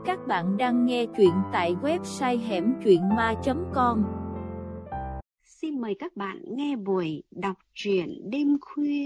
Các bạn đang nghe truyện tại website hẻmtruyện.ma.com. Xin mời các bạn nghe buổi đọc truyện đêm khuya.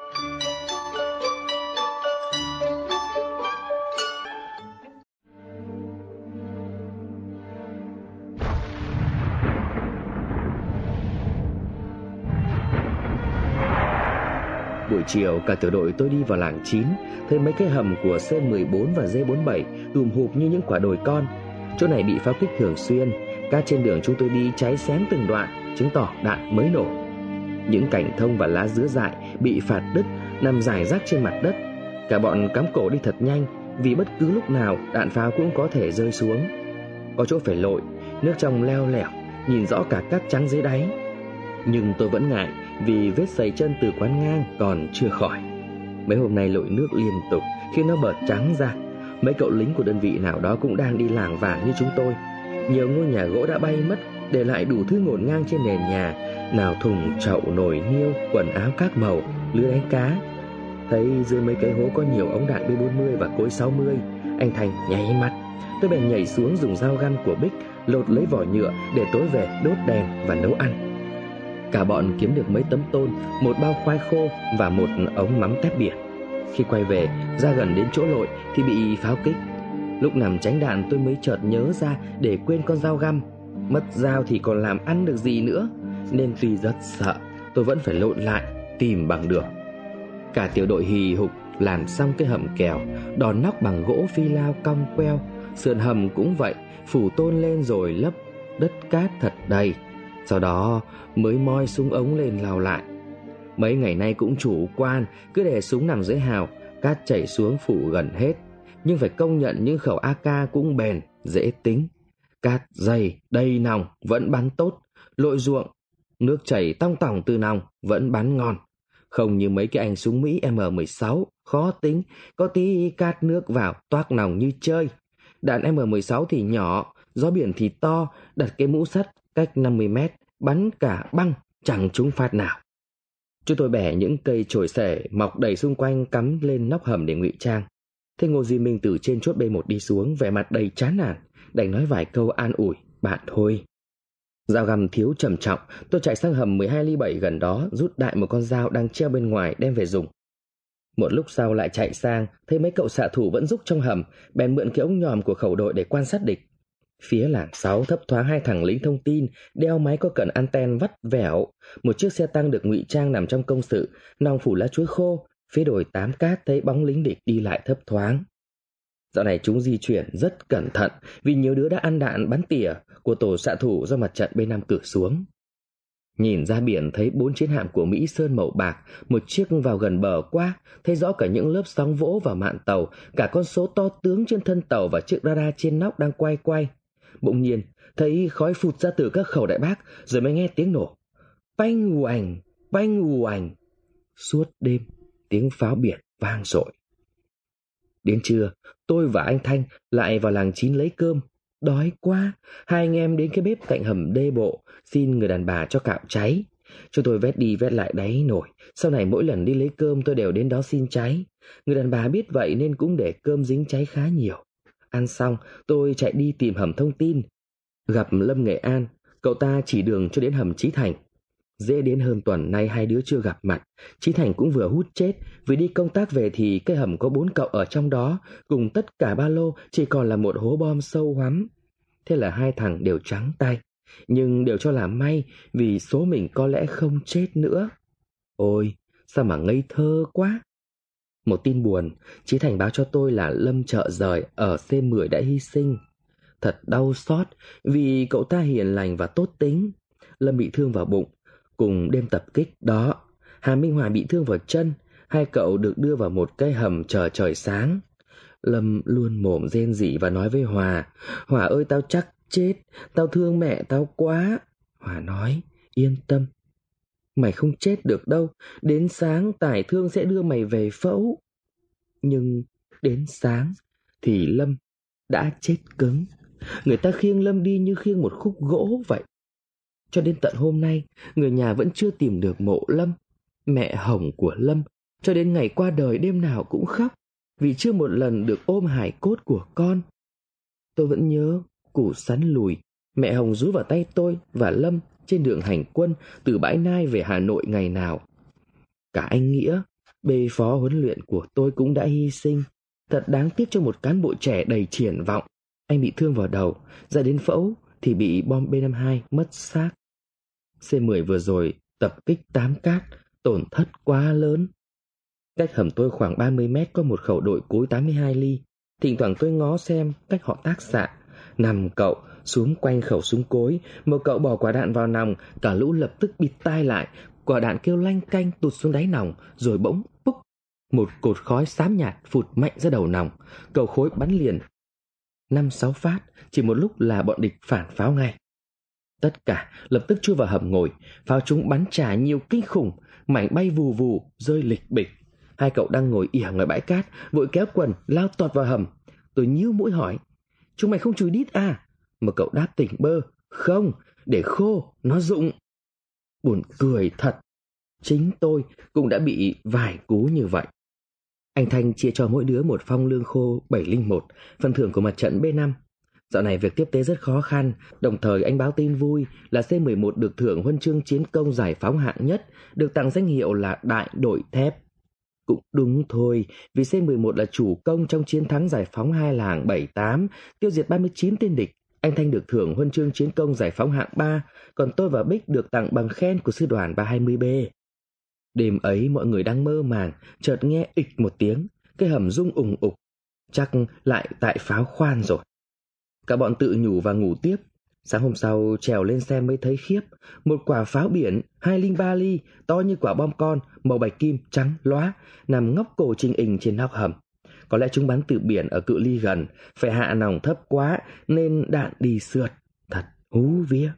Buổi chiều cả tiểu đội tôi đi vào làng 9, thấy mấy cái hầm của C14 và D47 tùm hụp như những quả đồi con. Chỗ này bị pháo kích thường xuyên, cát trên đường chúng tôi đi cháy xém từng đoạn, chứng tỏ đạn mới nổ. Những cành thông và lá dứa dại bị phạt đứt nằm rải rác trên mặt đất. Cả bọn cắm cổ đi thật nhanh, vì bất cứ lúc nào đạn pháo cũng có thể rơi xuống. Có chỗ phải lội, nước trong leo lẻo, nhìn rõ cả cát trắng dưới đáy. Nhưng tôi vẫn ngại, vì vết sẩy chân từ quán ngang còn chưa khỏi. Mấy hôm nay lội nước liên tục khi nó bợt trắng ra. Mấy cậu lính của đơn vị nào đó cũng đang đi lảng vảng như chúng tôi. Nhiều ngôi nhà gỗ đã bay mất, để lại đủ thứ ngổn ngang trên nền nhà, nào thùng chậu nồi niêu, quần áo các màu, lưới đánh cá. Thấy dưới mấy cái hố có nhiều ống đạn B40 và cối 60, anh Thành nháy mắt. Tôi bèn nhảy xuống dùng dao găm của Bích lột lấy vỏ nhựa để tối về đốt đèn và nấu ăn. Cả bọn kiếm được mấy tấm tôn, một bao khoai khô và một ống mắm tép biển. Khi quay về, ra gần đến chỗ lội thì bị pháo kích. Lúc nằm tránh đạn tôi mới chợt nhớ ra để quên con dao găm. Mất dao thì còn làm ăn được gì nữa, nên tuy rất sợ, tôi vẫn phải lộn lại tìm bằng được. Cả tiểu đội hì hục làm xong cái hầm kèo, đòn nóc bằng gỗ phi lao cong queo. Sườn hầm cũng vậy, phủ tôn lên rồi lấp đất cát thật đầy. Sau đó mới moi súng ống lên lao lại. Mấy ngày nay cũng chủ quan, cứ để súng nằm dưới hào, cát chảy xuống phủ gần hết. Nhưng phải công nhận những khẩu AK cũng bền, dễ tính. Cát dày, đầy nòng vẫn bắn tốt. Lội ruộng, nước chảy tong tỏng từ nòng vẫn bắn ngon. Không như mấy cái anh súng Mỹ M16, khó tính, có tí cát nước vào toác nòng như chơi. Đạn M16 thì nhỏ, gió biển thì to, đặt cái mũ sắt cách 50 mét, bắn cả băng, chẳng trúng phát nào. Chúng tôi bẻ những cây chổi xẻ mọc đầy xung quanh cắm lên nóc hầm để ngụy trang. Thế Ngô Duy Minh từ trên chốt B1 đi xuống, vẻ mặt đầy chán nản, đành nói vài câu an ủi, bạn thôi. Dao găm thiếu trầm trọng, tôi chạy sang hầm 12 ly 7 gần đó, rút đại một con dao đang treo bên ngoài đem về dùng. Một lúc sau lại chạy sang, thấy mấy cậu xạ thủ vẫn rúc trong hầm, bèn mượn cái ống nhòm của khẩu đội để quan sát địch. Phía làng 6 thấp thoáng hai thằng lính thông tin, đeo máy có cần anten vắt vẻo. Một chiếc xe tăng được ngụy trang nằm trong công sự, nòng phủ lá chuối khô. Phía đồi Tám Cát thấy bóng lính địch đi lại thấp thoáng. Dạo này chúng di chuyển rất cẩn thận, vì nhiều đứa đã ăn đạn bắn tỉa của tổ xạ thủ do mặt trận B5 cử xuống. Nhìn ra biển thấy 4 chiến hạm của Mỹ sơn màu bạc, một chiếc vào gần bờ quá, thấy rõ cả những lớp sóng vỗ vào mạn tàu, cả con số to tướng trên thân tàu và chiếc radar trên nóc đang quay. Bỗng nhiên thấy khói phụt ra từ các khẩu đại bác, rồi mới nghe tiếng nổ. Banh uành. Suốt đêm tiếng pháo biển vang dội. Đến trưa tôi và anh Thanh lại vào làng 9 lấy cơm. Đói quá, hai anh em đến cái bếp cạnh hầm đê bộ xin người đàn bà cho cạo cháy. Chúng tôi vét đi vét lại đáy nổi. Sau này mỗi lần đi lấy cơm tôi đều đến đó xin cháy. Người đàn bà biết vậy nên cũng để cơm dính cháy khá nhiều. Ăn xong tôi chạy đi tìm hầm thông tin. Gặp Lâm Nghệ An, cậu ta chỉ đường cho đến hầm Chí Thành. Dễ đến hơn tuần nay hai đứa chưa gặp mặt. Chí Thành cũng vừa hút chết, vì đi công tác về thì cái hầm có 4 cậu ở trong đó, cùng tất cả ba lô chỉ còn là một hố bom sâu hoắm. Thế là hai thằng đều trắng tay, nhưng đều cho là may, vì số mình có lẽ không chết nữa. Ôi, sao mà ngây thơ quá. Một tin buồn, Chí Thành báo cho tôi là Lâm Chợ Rời ở C10 đã hy sinh. Thật đau xót, vì cậu ta hiền lành và tốt tính. Lâm bị thương vào bụng, cùng đêm tập kích đó. Hà Minh Hòa bị thương vào chân, hai cậu được đưa vào một cái hầm chờ trời sáng. Lâm luôn mồm rên rỉ và nói với Hòa, Hòa ơi tao chắc chết, tao thương mẹ tao quá. Hòa nói, yên tâm, mày không chết được đâu, đến sáng Tải Thương sẽ đưa mày về phẫu. Nhưng đến sáng thì Lâm đã chết cứng. Người ta khiêng Lâm đi như khiêng một khúc gỗ vậy. Cho đến tận hôm nay, người nhà vẫn chưa tìm được mộ Lâm. Mẹ Hồng của Lâm cho đến ngày qua đời đêm nào cũng khóc, vì chưa một lần được ôm hài cốt của con. Tôi vẫn nhớ củ sắn lùi mẹ Hồng rúi vào tay tôi và Lâm trên đường hành quân từ Bãi Nai về Hà Nội ngày nào. Cả anh Nghĩa, bê phó huấn luyện của tôi cũng đã hy sinh. Thật đáng tiếc cho một cán bộ trẻ đầy triển vọng. Anh bị thương vào đầu, ra đến phẫu thì bị bom B-52 mất xác. C-10 vừa rồi tập kích Tám Cát, tổn thất quá lớn. Cách hầm tôi khoảng 30 mét có một khẩu đội cối 82 ly. Thỉnh thoảng tôi ngó xem cách họ tác xạ. 5 cậu xuống quanh khẩu súng cối, một cậu bỏ quả đạn vào nòng, cả lũ lập tức bịt tai lại. Quả đạn kêu lanh canh tụt xuống đáy nòng, rồi bỗng púc, một cột khói xám nhạt phụt mạnh ra đầu nòng. Cầu khối bắn liền 5-6 phát, chỉ một lúc là bọn địch phản pháo ngay. Tất cả lập tức chui vào hầm ngồi, pháo chúng bắn trả nhiều kinh khủng, mảnh bay vù vù, rơi lịch bịch. 2 cậu đang ngồi ỉa ngoài bãi cát, vội kéo quần lao tọt vào hầm. Tôi nhíu mũi hỏi: "Chúng mày không chùi đít à?" Một cậu đáp tỉnh bơ: "Không, để khô, nó rụng." Buồn cười thật, chính tôi cũng đã bị vài cú như vậy. Anh Thanh chia cho mỗi đứa một phong lương khô 701, phần thưởng của mặt trận B5. Dạo này việc tiếp tế rất khó khăn, đồng thời anh báo tin vui là C-11 được thưởng huân chương chiến công giải phóng hạng nhất, được tặng danh hiệu là đại đội thép. Cũng đúng thôi, vì C-11 là chủ công trong chiến thắng giải phóng Hai Làng 78, tiêu diệt 39 tên địch. Anh Thanh được thưởng huân chương chiến công giải phóng hạng 3, còn tôi và Bích được tặng bằng khen của sư đoàn 320B. Đêm ấy mọi người đang mơ màng, chợt nghe ịch một tiếng, cái hầm rung ùng ục, chắc lại tại pháo khoan rồi. Cả bọn tự nhủ và ngủ tiếp. Sáng hôm sau trèo lên xe mới thấy khiếp, một quả pháo biển 203 ly, to như quả bom con, màu bạch kim trắng lóa, nằm ngóc cổ trình hình trên nóc hầm. Có lẽ chúng bắn từ biển ở cự ly gần, phải hạ nòng thấp quá nên đạn đi sượt, thật hú vía.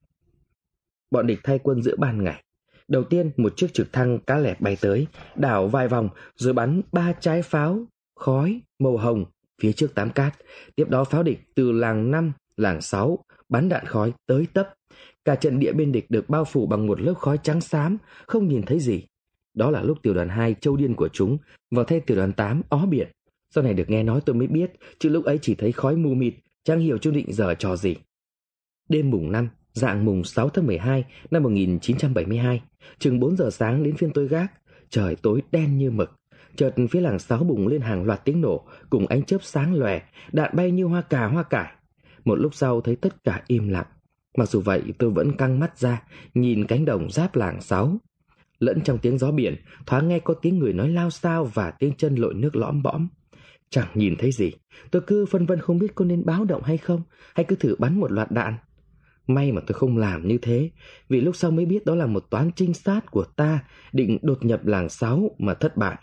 Bọn địch thay quân giữa ban ngày. Đầu tiên một chiếc trực thăng cá lẹp bay tới, đảo vài vòng rồi bắn 3 trái pháo khói màu hồng phía trước Tám Cát. Tiếp đó pháo địch từ làng 5, làng 6 bắn đạn khói tới tấp. Cả trận địa bên địch được bao phủ bằng một lớp khói trắng xám, không nhìn thấy gì. Đó là lúc tiểu đoàn 2 châu điên của chúng vào thay tiểu đoàn 8 ó biển. Sau này được nghe nói tôi mới biết, chứ lúc ấy chỉ thấy khói mù mịt, chẳng hiểu chúng định giở trò gì. Đêm mùng 5, dạng mùng 6 tháng 12 năm 1972, chừng 4 giờ sáng đến phiên tôi gác, trời tối đen như mực. Chợt phía làng 6 bùng lên hàng loạt tiếng nổ cùng ánh chớp sáng lòe, đạn bay như hoa cà hoa cải. Một lúc sau thấy tất cả im lặng. Mặc dù vậy tôi vẫn căng mắt ra, nhìn cánh đồng giáp làng 6. Lẫn trong tiếng gió biển, thoáng nghe có tiếng người nói lao xao và tiếng chân lội nước lõm bõm. Chẳng nhìn thấy gì, tôi cứ phân vân không biết có nên báo động hay không, hay cứ thử bắn một loạt đạn. May mà tôi không làm như thế, vì lúc sau mới biết đó là một toán trinh sát của ta định đột nhập làng 6 mà thất bại.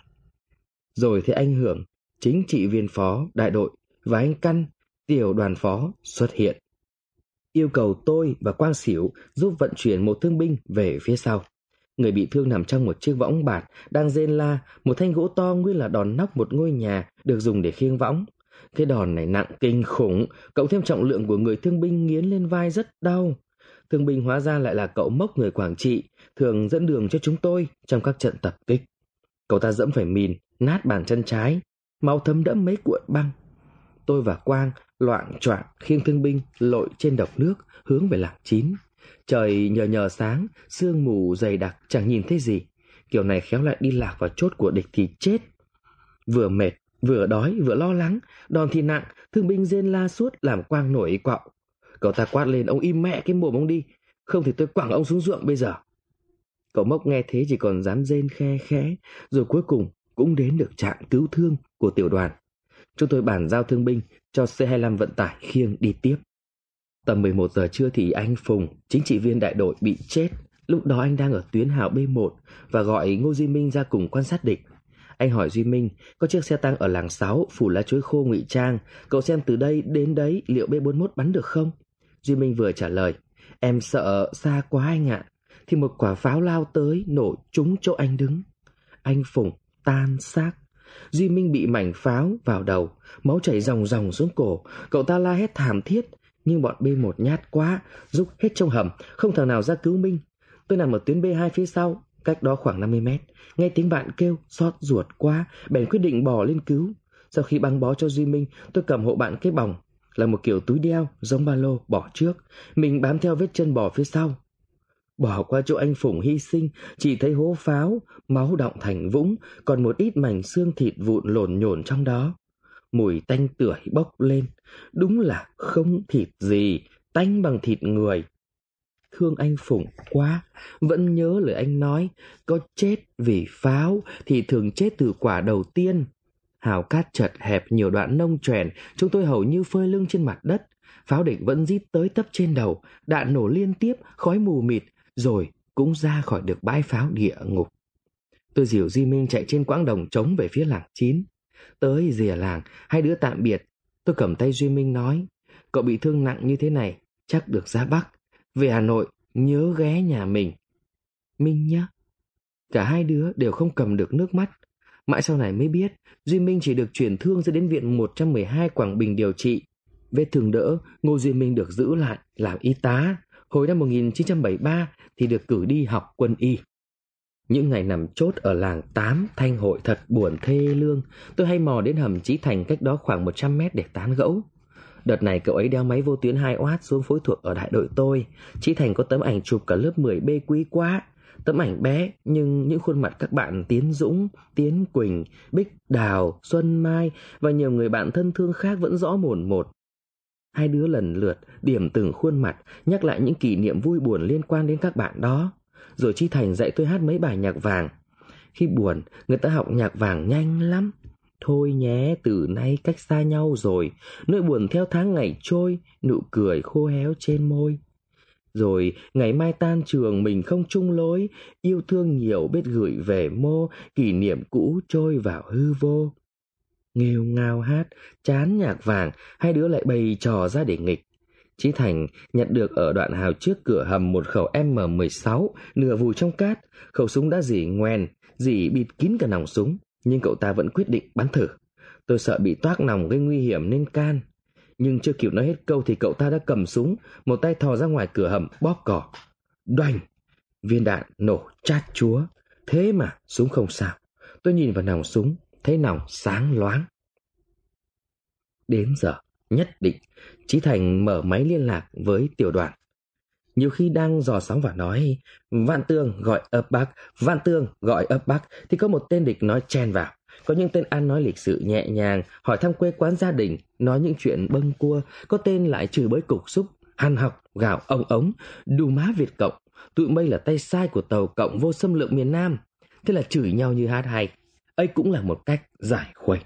Rồi thấy anh Hưởng, chính trị viên phó đại đội, và anh Căn, tiểu đoàn phó xuất hiện. Yêu cầu tôi và Quang Xỉu giúp vận chuyển một thương binh về phía sau. Người bị thương nằm trong một chiếc võng bạt đang rên la, một thanh gỗ to nguyên là đòn nóc một ngôi nhà được dùng để khiêng võng. Cái đòn này nặng kinh khủng, cộng thêm trọng lượng của người thương binh nghiến lên vai rất đau. Thương binh hóa ra lại là cậu Mốc người Quảng Trị, thường dẫn đường cho chúng tôi trong các trận tập kích. Cậu ta dẫm phải mìn, nát bàn chân trái, máu thấm đẫm mấy cuộn băng. Tôi và Quang loạng choạng khiêng thương binh lội trên độc nước hướng về làng 9. Trời nhờ sáng, sương mù dày đặc chẳng nhìn thấy gì. Kiểu này khéo lại đi lạc vào chốt của địch thì chết. Vừa mệt, vừa đói, vừa lo lắng, đòn thì nặng, thương binh rên la suốt làm Quang nổi quạo. Cậu ta quát lên: "Ông im mẹ cái mồm ông đi, không thì tôi quẳng ông xuống ruộng bây giờ." Cậu Mốc nghe thế chỉ còn dám rên khe khẽ, rồi cuối cùng cũng đến được trạm cứu thương của tiểu đoàn. Chúng tôi bàn giao thương binh cho C-25 vận tải khiêng đi tiếp. Tầm 11 giờ trưa thì anh Phùng, chính trị viên đại đội, bị chết. Lúc đó anh đang ở tuyến hào B1 và gọi Ngô Duy Minh ra cùng quan sát địch. Anh hỏi Duy Minh, có chiếc xe tăng ở làng 6 phủ lá chuối khô ngụy trang, cậu xem từ đây đến đấy liệu B41 bắn được không? Duy Minh vừa trả lời: "Em sợ xa quá anh ạ." Thì một quả pháo lao tới nổ trúng chỗ anh đứng. Anh Phùng tan xác. Duy Minh bị mảnh pháo vào đầu, máu chảy ròng ròng xuống cổ. Cậu ta la hét thảm thiết, nhưng bọn B1 nhát quá, rúc hết trong hầm, không thằng nào ra cứu Minh. Tôi nằm ở tuyến B2 phía sau, cách đó khoảng 50 mét. Nghe tiếng bạn kêu, xót ruột quá, bèn quyết định bò lên cứu. Sau khi băng bó cho Duy Minh, tôi cầm hộ bạn cái bòng, là một kiểu túi đeo giống ba lô bỏ trước, mình bám theo vết chân bò phía sau. Bỏ qua chỗ anh Phùng hy sinh, chỉ thấy hố pháo, máu đọng thành vũng, còn một ít mảnh xương thịt vụn lổn nhổn trong đó. Mùi tanh tưởi bốc lên, đúng là không thịt gì, tanh bằng thịt người. Thương anh Phùng quá, vẫn nhớ lời anh nói, có chết vì pháo thì thường chết từ quả đầu tiên. Hào cát chật hẹp nhiều đoạn nông choèn, chúng tôi hầu như phơi lưng trên mặt đất. Pháo địch vẫn rít tới tấp trên đầu, đạn nổ liên tiếp, khói mù mịt, rồi cũng ra khỏi được bãi pháo địa ngục. Tôi dìu Duy Minh chạy trên quãng đồng trống về phía làng 9. Tới rìa làng, hai đứa tạm biệt. Tôi cầm tay Duy Minh nói, cậu bị thương nặng như thế này, chắc được ra Bắc. Về Hà Nội, nhớ ghé nhà mình. Minh nhá. Cả hai đứa đều không cầm được nước mắt. Mãi sau này mới biết, Duy Minh chỉ được chuyển thương ra đến viện 112 Quảng Bình điều trị. Vết thương đỡ, Ngô Duy Minh được giữ lại làm y tá. Hồi năm 1973 thì được cử đi học quân y. Những ngày nằm chốt ở làng 8 Thanh Hội thật buồn thê lương. Tôi hay mò đến hầm Chí Thành cách đó khoảng 100 mét để tán gẫu. Đợt này cậu ấy đeo máy vô tuyến 2W xuống phối thuộc ở đại đội tôi. Chí Thành có tấm ảnh chụp cả lớp 10B quý quá. Tấm ảnh bé nhưng những khuôn mặt các bạn Tiến Dũng, Tiến Quỳnh, Bích Đào, Xuân Mai và nhiều người bạn thân thương khác vẫn rõ mồn một. Hai đứa lần lượt điểm từng khuôn mặt, nhắc lại những kỷ niệm vui buồn liên quan đến các bạn đó. Rồi Chí Thành dạy tôi hát mấy bài nhạc vàng. Khi buồn, người ta học nhạc vàng nhanh lắm. Thôi nhé, từ nay cách xa nhau rồi, nỗi buồn theo tháng ngày trôi, nụ cười khô héo trên môi. Rồi ngày mai tan trường mình không chung lối, yêu thương nhiều biết gửi về mô, kỷ niệm cũ trôi vào hư vô. Nghêu ngao hát, chán nhạc vàng, hai đứa lại bày trò ra để nghịch. Chí Thành nhặt được ở đoạn hào trước cửa hầm một khẩu M16, nửa vùi trong cát. Khẩu súng đã rỉ ngoèn, rỉ bịt kín cả nòng súng, nhưng cậu ta vẫn quyết định bắn thử. Tôi sợ bị toác nòng gây nguy hiểm nên can. Nhưng chưa kịp nói hết câu thì cậu ta đã cầm súng, một tay thò ra ngoài cửa hầm bóp cò. Đoành! Viên đạn nổ chát chúa. Thế mà súng không sao. Tôi nhìn vào nòng súng, thấy nòng sáng loáng. Đến giờ nhất định, Chí Thành mở máy liên lạc với tiểu đoàn. Nhiều khi đang dò sóng và nói Vạn Tường gọi ấp Bắc, Vạn Tường gọi ấp Bắc, thì có một tên địch nói chen vào. Có những tên ăn nói lịch sự nhẹ nhàng, hỏi thăm quê quán gia đình, nói những chuyện bâng cua. Có tên lại chửi bới cục xúc, hằn học, gào ông ống, đù má Việt Cộng. Tụi mây là tay sai của tàu Cộng vô xâm lược miền Nam. Thế là chửi nhau như hát hay. Ấy cũng là một cách giải khuây.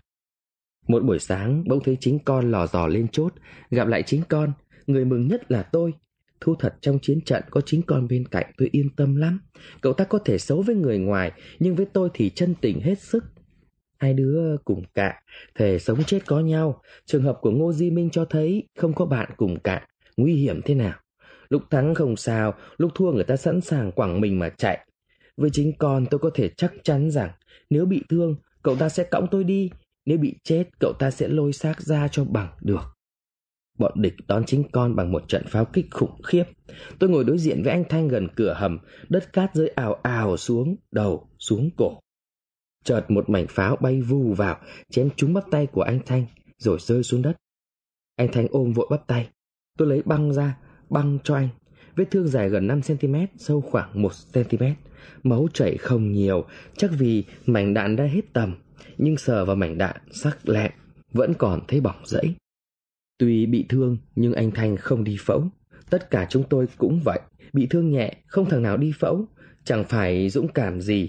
Một buổi sáng bỗng thấy chính con lò dò lên chốt. Gặp lại chính con, người mừng nhất là tôi. Thu thật trong chiến trận có chính con bên cạnh tôi yên tâm lắm. Cậu ta có thể xấu với người ngoài, nhưng với tôi thì chân tình hết sức. Hai đứa cùng cạ, thề sống chết có nhau. Trường hợp của Ngô Di Minh cho thấy không có bạn cùng cạ, nguy hiểm thế nào. Lúc thắng không sao, lúc thua người ta sẵn sàng quẳng mình mà chạy. Với chính con tôi có thể chắc chắn rằng nếu bị thương, cậu ta sẽ cõng tôi đi. Nếu bị chết, cậu ta sẽ lôi xác ra cho bằng được. Bọn địch đón chính con bằng một trận pháo kích khủng khiếp. Tôi ngồi đối diện với anh Thanh gần cửa hầm, đất cát rơi ào ào xuống đầu, xuống cổ. Chợt một mảnh pháo bay vù vào, chém trúng bắp tay của anh Thanh, rồi rơi xuống đất. Anh Thanh ôm vội bắp tay. Tôi lấy băng ra, băng cho anh. Vết thương dài gần 5cm, sâu khoảng 1cm. Máu chảy không nhiều, chắc vì mảnh đạn đã hết tầm. Nhưng sờ vào mảnh đạn sắc lẹm, vẫn còn thấy bỏng rẫy. Tuy bị thương, nhưng anh Thanh không đi phẫu. Tất cả chúng tôi cũng vậy, bị thương nhẹ, không thằng nào đi phẫu. Chẳng phải dũng cảm gì.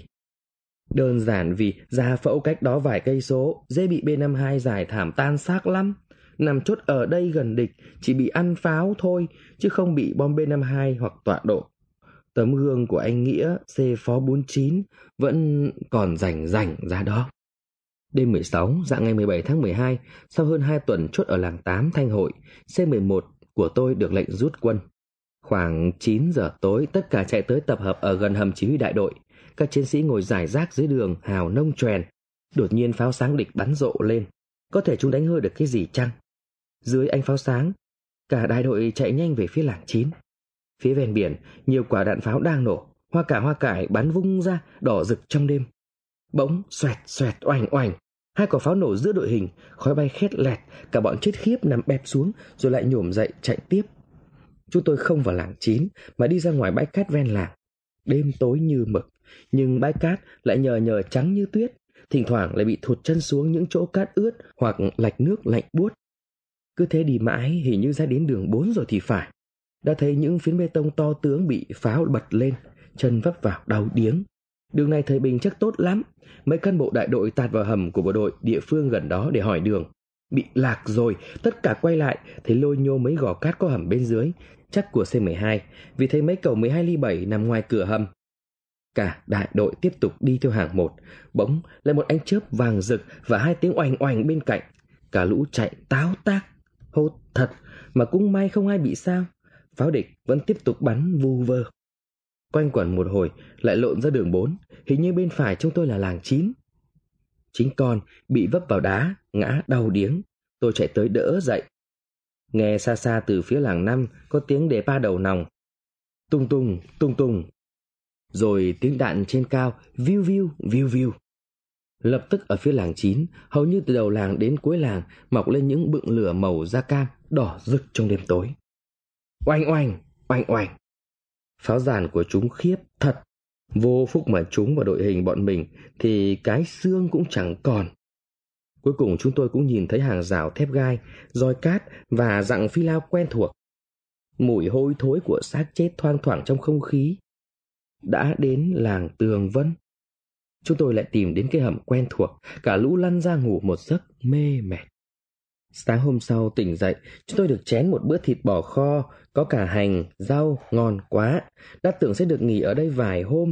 Đơn giản vì ra phẫu cách đó vài cây số, dễ bị B-52 giải thảm tan xác lắm. Nằm chốt ở đây gần địch, chỉ bị ăn pháo thôi, chứ không bị bom B-52 hoặc tọa độ. Tấm gương của anh Nghĩa, C Phó 49, vẫn còn rành ra đó. Đêm 16, dạng ngày 17 tháng 12, sau hơn 2 tuần chốt ở làng 8 Thanh Hội, C11 của tôi được lệnh rút quân. Khoảng 9 giờ tối, tất cả chạy tới tập hợp ở gần hầm chỉ huy đại đội. Các chiến sĩ ngồi rải rác dưới đường hào nông choèn. Đột nhiên pháo sáng địch bắn rộ lên. Có thể chúng đánh hơi được cái gì chăng? Dưới ánh pháo sáng, cả đại đội chạy nhanh về phía làng 9. Phía ven biển, nhiều quả đạn pháo đang nổ. Hoa cải bắn vung ra, đỏ rực trong đêm. Bỗng xoẹt oành oành. 2 quả pháo nổ giữa đội hình, khói bay khét lẹt, cả bọn chết khiếp nằm bẹp xuống rồi lại nhổm dậy chạy tiếp. Chúng tôi không vào làng 9 mà đi ra ngoài bãi cát ven làng. Đêm tối như mực, nhưng bãi cát lại nhờ trắng như tuyết, thỉnh thoảng lại bị thụt chân xuống những chỗ cát ướt hoặc lạch nước lạnh buốt. Cứ thế đi mãi, hình như ra đến đường 4 rồi thì phải. Đã thấy những phiến bê tông to tướng bị pháo bật lên, chân vấp vào đau điếng. Đường này thời bình chắc tốt lắm. Mấy cán bộ đại đội tạt vào hầm của bộ đội địa phương gần đó để hỏi đường. Bị lạc rồi, tất cả quay lại, thấy lôi nhô mấy gò cát có hầm bên dưới, chắc của C12, vì thấy mấy cầu 12 ly 7 nằm ngoài cửa hầm. Cả đại đội tiếp tục đi theo hàng một, bỗng lại một ánh chớp vàng rực và 2 tiếng oành oành bên cạnh. Cả lũ chạy táo tác, hốt thật, mà cũng may không ai bị sao. Pháo địch vẫn tiếp tục bắn vu vơ. Quanh quẩn một hồi lại lộn ra đường 4, hình như bên phải chúng tôi là làng 9. Chính con bị vấp vào đá, ngã đau điếng. Tôi chạy tới đỡ dậy. Nghe xa xa từ phía làng 5 có tiếng đề pa đầu nòng. Tung tung, tung tung. Rồi tiếng đạn trên cao, viu viu, viu viu. Lập tức ở phía làng 9, hầu như từ đầu làng đến cuối làng mọc lên những bựng lửa màu da cam, đỏ rực trong đêm tối. Oanh oanh, oanh oanh. Pháo giàn của chúng khiếp thật. Vô phúc mà chúng vào đội hình bọn mình thì cái xương cũng chẳng còn. Cuối cùng chúng tôi cũng nhìn thấy hàng rào thép gai, roi cát và dặng phi lao quen thuộc. Mùi hôi thối của xác chết thoang thoảng trong không khí. Đã đến làng Tường Vân. Chúng tôi lại tìm đến cái hầm quen thuộc, cả lũ lăn ra ngủ một giấc mê mệt. Sáng hôm sau tỉnh dậy, chúng tôi được chén một bữa thịt bò kho, có cả hành, rau, ngon quá. Đã tưởng sẽ được nghỉ ở đây vài hôm.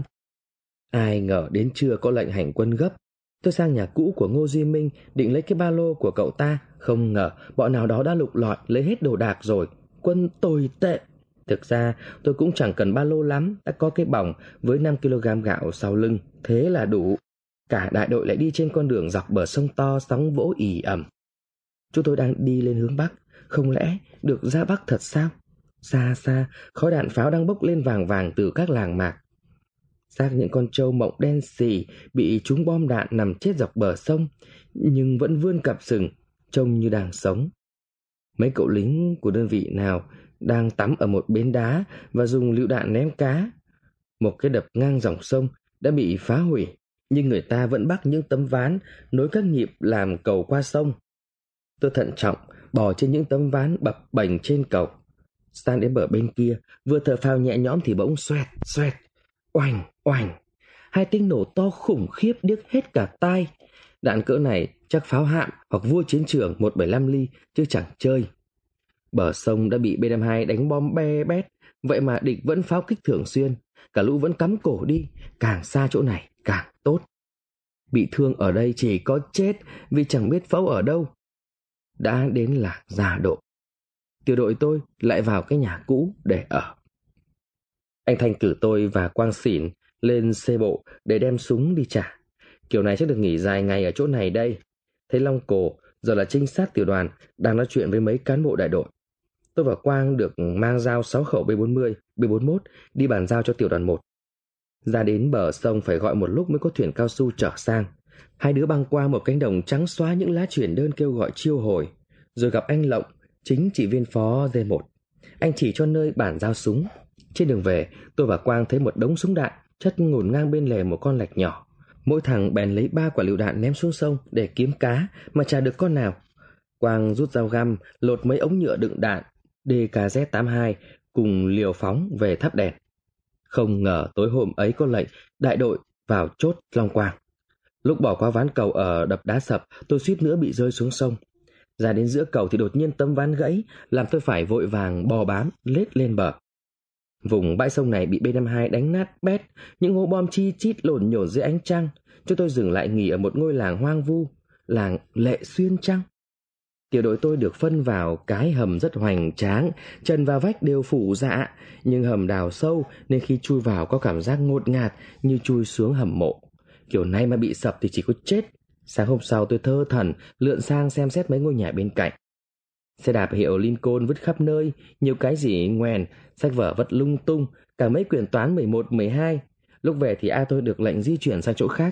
Ai ngờ đến trưa có lệnh hành quân gấp. Tôi sang nhà cũ của Ngô Duy Minh định lấy cái ba lô của cậu ta. Không ngờ bọn nào đó đã lục lọi lấy hết đồ đạc rồi. Quân tồi tệ. Thực ra tôi cũng chẳng cần ba lô lắm, đã có cái bỏng với 5 kg gạo sau lưng. Thế là đủ. Cả đại đội lại đi trên con đường dọc bờ sông to, sóng vỗ ì ầm. Chúng tôi đang đi lên hướng Bắc. Không lẽ được ra Bắc thật sao? Xa xa, khói đạn pháo đang bốc lên vàng vàng từ các làng mạc. Xác những con trâu mộng đen xì bị trúng bom đạn nằm chết dọc bờ sông, nhưng vẫn vươn cặp sừng, trông như đang sống. Mấy cậu lính của đơn vị nào đang tắm ở một bến đá và dùng lựu đạn ném cá. Một cái đập ngang dòng sông đã bị phá hủy, nhưng người ta vẫn bắc những tấm ván nối các nhịp làm cầu qua sông. Tôi thận trọng bò trên những tấm ván bập bềnh trên cầu. Sang đến bờ bên kia, vừa thở phào nhẹ nhõm thì bỗng xoẹt xoẹt, oành oành. 2 tiếng nổ to khủng khiếp điếc hết cả tai. Đạn cỡ này chắc pháo hạm hoặc vua chiến trường 175 ly chứ chẳng chơi. Bờ sông đã bị B-52 đánh bom be bét, vậy mà địch vẫn pháo kích thường xuyên. Cả lũ vẫn cắm cổ đi, càng xa chỗ này càng tốt. Bị thương ở đây chỉ có chết vì chẳng biết phẫu ở đâu. Đã đến làng Gia Độ. Tiểu đội tôi lại vào cái nhà cũ để ở. Anh Thanh cử tôi và Quang Xỉn lên xe bộ để đem súng đi trả. Kiểu này chắc được nghỉ dài ngày ở chỗ này đây. Thấy Long Cổ, giờ là trinh sát tiểu đoàn, đang nói chuyện với mấy cán bộ đại đội. Tôi và Quang được mang dao 6 khẩu B40, B41 đi bàn giao cho tiểu đoàn 1. Ra đến bờ sông phải gọi một lúc mới có thuyền cao su chở sang. 2 đứa băng qua một cánh đồng trắng xóa những lá chuyển đơn kêu gọi chiêu hồi. Rồi gặp anh Lộng, chính chỉ viên phó D1. Anh chỉ cho nơi bản giao súng. Trên đường về, tôi và Quang thấy một đống súng đạn chất ngổn ngang bên lề một con lạch nhỏ. Mỗi thằng bèn lấy 3 quả lựu đạn ném xuống sông để kiếm cá mà chả được con nào. Quang rút dao găm, lột mấy ống nhựa đựng đạn DKZ-82 cùng liều phóng về thắp đèn. Không ngờ tối hôm ấy có lệnh đại đội vào chốt Long Quang. Lúc bỏ qua ván cầu ở đập đá sập, tôi suýt nữa bị rơi xuống sông. Ra đến giữa cầu thì đột nhiên tấm ván gãy, làm tôi phải vội vàng bò bám lết lên bờ. Vùng bãi sông này bị B-52 đánh nát bét, những hố bom chi chít lổn nhổn dưới ánh trăng. Chúng tôi dừng lại nghỉ ở một ngôi làng hoang vu, làng Lệ Xuyên chăng? Tiểu đội tôi được phân vào cái hầm rất hoành tráng, trần và vách đều phủ dạ, nhưng hầm đào sâu nên khi chui vào có cảm giác ngột ngạt như chui xuống hầm mộ. Kiểu này mà bị sập thì chỉ có chết. Sáng hôm sau tôi thơ thẩn lượn sang xem xét mấy ngôi nhà bên cạnh. Xe đạp hiệu Lincoln vứt khắp nơi, nhiều cái gì ngoèn, sách vở vất lung tung, cả mấy quyển toán 11, 12. Lúc về thì tôi được lệnh di chuyển sang chỗ khác.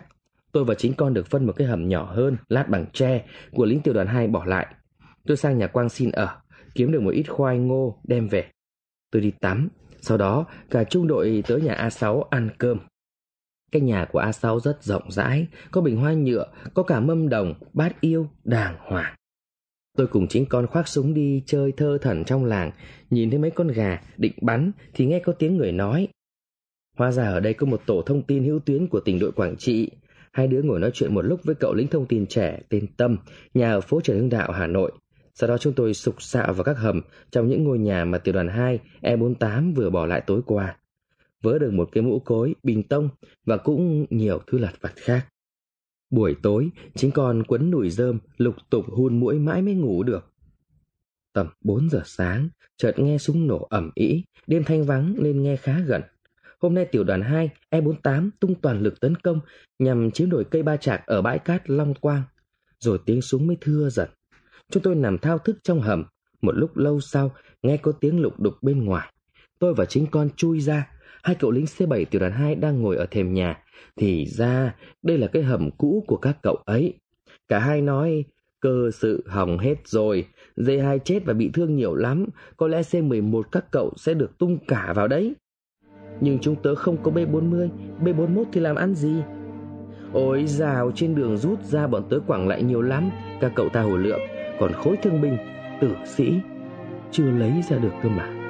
Tôi và chính con được phân một cái hầm nhỏ hơn, lát bằng tre, của lính tiểu đoàn 2 bỏ lại. Tôi sang nhà Quang xin ở, kiếm được một ít khoai ngô đem về. Tôi đi tắm, sau đó cả trung đội tới nhà A6 ăn cơm. Cái nhà của A6 rất rộng rãi, có bình hoa nhựa, có cả mâm đồng, bát yêu, đàng hoàng. Tôi cùng chính con khoác súng đi chơi thơ thẩn trong làng, nhìn thấy mấy con gà định bắn thì nghe có tiếng người nói. Hóa ra ở đây có một tổ thông tin hữu tuyến của tỉnh đội Quảng Trị. Hai đứa ngồi nói chuyện một lúc với cậu lính thông tin trẻ tên Tâm, nhà ở phố Trần Hưng Đạo, Hà Nội. Sau đó chúng tôi sục sạo vào các hầm trong những ngôi nhà mà tiểu đoàn 2 E48 vừa bỏ lại tối qua. Vớ được một cái mũ cối, bình tông và cũng nhiều thứ lặt vặt khác. Buổi tối, chính con quấn nủi rơm, lục tục hun muỗi mãi mới ngủ được. Tầm 4 giờ sáng, chợt nghe súng nổ ầm ĩ, đêm thanh vắng nên nghe khá gần. Hôm nay tiểu đoàn 2 E48 tung toàn lực tấn công nhằm chiếm đồi cây Ba Trạc ở bãi cát Long Quang. Rồi tiếng súng mới thưa dần. Chúng tôi nằm thao thức trong hầm. Một lúc lâu sau, nghe có tiếng lục đục bên ngoài. Tôi và chính con chui ra. Hai cậu lính C7 tiểu đoàn 2 đang ngồi ở thềm nhà. Thì ra, đây là cái hầm cũ của các cậu ấy. Cả hai nói, cơ sự hỏng hết rồi. D2 chết và bị thương nhiều lắm. Có lẽ C11 các cậu sẽ được tung cả vào đấy. Nhưng chúng tớ không có B40, B41 thì làm ăn gì? Ôi dào, trên đường rút ra bọn tớ quẳng lại nhiều lắm. Các cậu ta hồ lượng. Còn khối thương binh, tử sĩ chưa lấy ra được cơ mà.